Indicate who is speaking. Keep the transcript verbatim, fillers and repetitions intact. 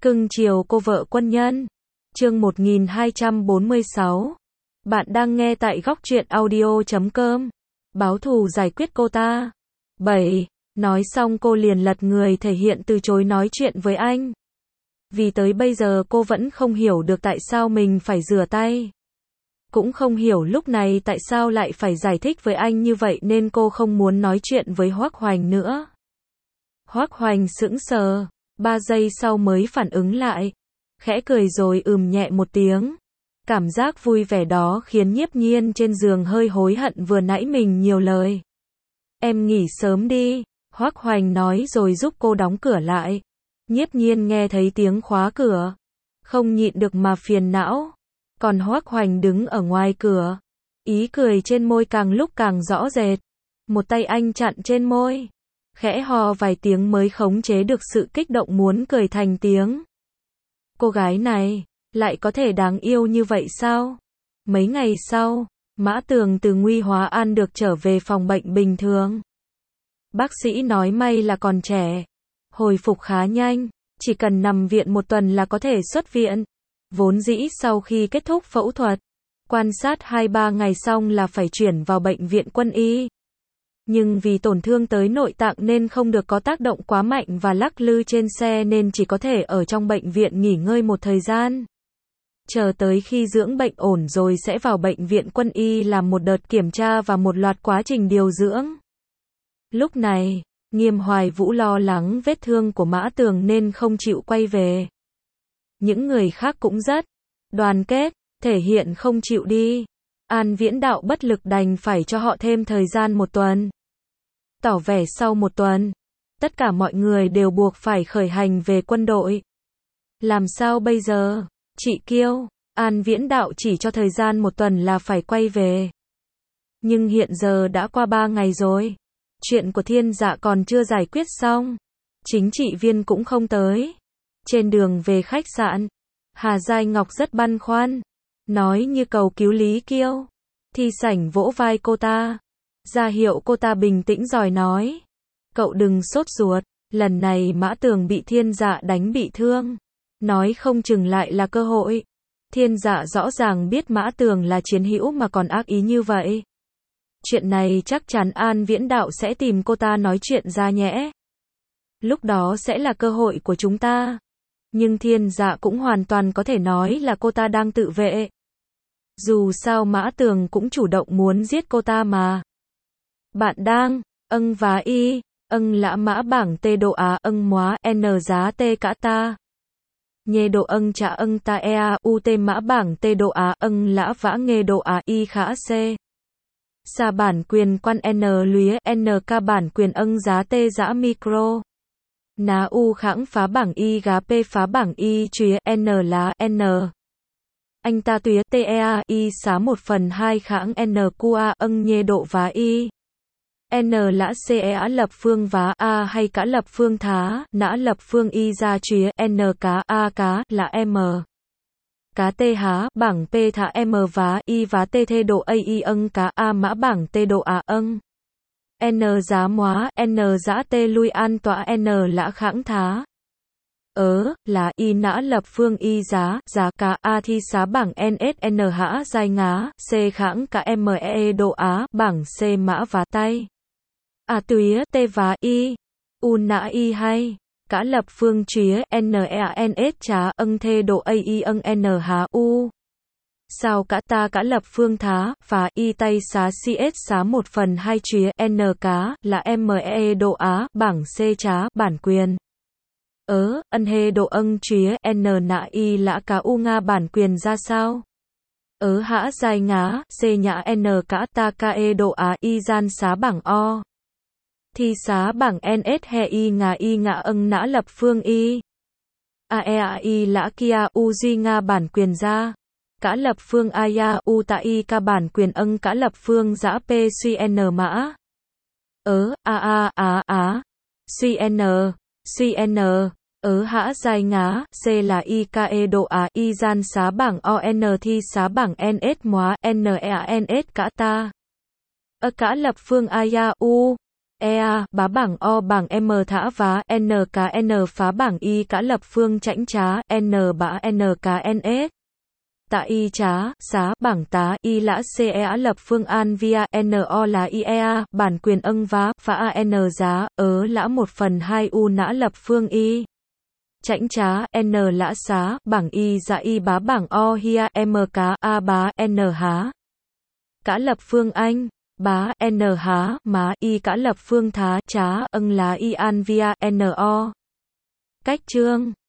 Speaker 1: Cưng chiều cô vợ quân nhân. Chương một nghìn hai trăm bốn mươi sáu. Bạn đang nghe tại góc truyện audio chấm com. Báo thù giải quyết cô ta. bảy. Nói xong cô liền lật người thể hiện từ chối nói chuyện với anh. Vì tới bây giờ cô vẫn không hiểu được tại sao mình phải rửa tay. Cũng không hiểu lúc này tại sao lại phải giải thích với anh như vậy nên cô không muốn nói chuyện với Hoắc Hoành nữa. Hoắc Hoành sững sờ, ba giây sau mới phản ứng lại. Khẽ cười rồi ừm nhẹ một tiếng. Cảm giác vui vẻ đó khiến Nhiếp Nhiên trên giường hơi hối hận vừa nãy mình nhiều lời. Em nghỉ sớm đi, Hoắc Hoành nói rồi giúp cô đóng cửa lại. Nhiếp Nhiên nghe thấy tiếng khóa cửa, không nhịn được mà phiền não. Còn Hoắc Hoành đứng ở ngoài cửa, ý cười trên môi càng lúc càng rõ rệt. Một tay anh chặn trên môi, khẽ ho vài tiếng mới khống chế được sự kích động muốn cười thành tiếng. Cô gái này, lại có thể đáng yêu như vậy sao? Mấy ngày sau, Mã Tường từ Nguy Hóa An được trở về phòng bệnh bình thường. Bác sĩ nói may là còn trẻ, hồi phục khá nhanh, chỉ cần nằm viện một tuần là có thể xuất viện. Vốn dĩ sau khi kết thúc phẫu thuật, quan sát hai ba ngày xong là phải chuyển vào bệnh viện quân y. Nhưng vì tổn thương tới nội tạng nên không được có tác động quá mạnh và lắc lư trên xe nên chỉ có thể ở trong bệnh viện nghỉ ngơi một thời gian. Chờ tới khi dưỡng bệnh ổn rồi sẽ vào bệnh viện quân y làm một đợt kiểm tra và một loạt quá trình điều dưỡng. Lúc này, Nghiêm Hoài Vũ lo lắng vết thương của Mã Tường nên không chịu quay về. Những người khác cũng rất đoàn kết, thể hiện không chịu đi. An Viễn Đạo bất lực đành phải cho họ thêm thời gian một tuần. Tỏ vẻ sau một tuần, tất cả mọi người đều buộc phải khởi hành về quân đội. Làm sao bây giờ? Chị Kiêu, An Viễn Đạo chỉ cho thời gian một tuần là phải quay về. Nhưng hiện giờ đã qua ba ngày rồi. Chuyện của Thiên Dạ còn chưa giải quyết xong. Chính trị viên cũng không tới. Trên đường về khách sạn, Hà Giai Ngọc rất băn khoăn, nói như cầu cứu Lý Kiêu. Thi Sảnh vỗ vai cô ta, ra hiệu cô ta bình tĩnh rồi nói. Cậu đừng sốt ruột, lần này Mã Tường bị Thiên Dạ đánh bị thương. Nói không chừng lại là cơ hội. Thiên Dạ rõ ràng biết Mã Tường là chiến hữu mà còn ác ý như vậy. Chuyện này chắc chắn An Viễn Đạo sẽ tìm cô ta nói chuyện ra nhẽ. Lúc đó sẽ là cơ hội của chúng ta. Nhưng Thiên Dạ cũng hoàn toàn có thể nói là cô ta đang tự vệ. Dù sao Mã Tường cũng chủ động muốn giết cô ta mà. Bạn đang, âng vá y, âng lã mã bảng tê độ á âng móa n giá tê cả ta. Nhê độ âng trả âng ta ea u tê mã bảng tê độ á âng lã vã nghê độ á y khả c. Xa bản quyền quan n lúa nk bản quyền âng giá tê giã micro. Ná u khãng phá bảng y gá p phá bảng y chùa n lá n. Anh ta tuyết tea y xá một phần hai khãng n qua âng nhê độ vá y. N lã c e lập phương vá a hay cả lập phương thá, nã lập phương y ra chùa n cá a cá là m. Cá t há bảng p thả m vá y vá t thê độ a y âng cá a mã bảng t độ a âng. N giá móa, N giã tê lui an tọa N lã khãng thá. Ớ, là y nã lập phương y giá, giá cá A thi xá bảng N S N hã giai ngá, C khãng cả M E độ á, bảng C mã vá tay. A túy, T vá y. U nã y hay. Cả lập phương chía, N E A N S trá, âng thê độ A y âng N há U. Sao cả ta cả lập phương thá, phá y tay xá C S xá một phần hai chía, N cá, là M E độ á, bảng C trá, bản quyền. Ớ, ân hê độ âng chía, N nạ y lã cá u nga bản quyền ra sao? Ớ hã giai ngá, C nhã N cá ta ca e độ á y gian xá bảng O. Thi xá bảng N S he y ngà y ngã âng nã lập phương y. A E A y lã kia u duy nga bản quyền ra. Cả lập phương aya u ta y ca bản quyền âng cả lập phương giã p suy n mã. Ớ, a a á á. Suy n, suy n, ớ hã giai ngá, c là y ca e độ á y gian xá bảng o n thi xá bảng n s móa n e a n s cả ta. Ơ cả lập phương aya u. ea, bá bảng o bảng m thả vá, n cá n phá bảng y cả lập phương chãnh trá, n bã n cá ns. Tạ y trá, xá, bảng tá, y lã c e lập phương an via, n o lá i ea, bản quyền âng vá, phá a n giá, ớ lã một phần hai u nã lập phương y. Chãnh trá, n lã xá, bảng y dạ y bá bảng o hia, m cá, a bá, n há. Cả lập phương anh, bá, n há, má, y cả lập phương thá, trá, âng lá y an via, n o. Cách chương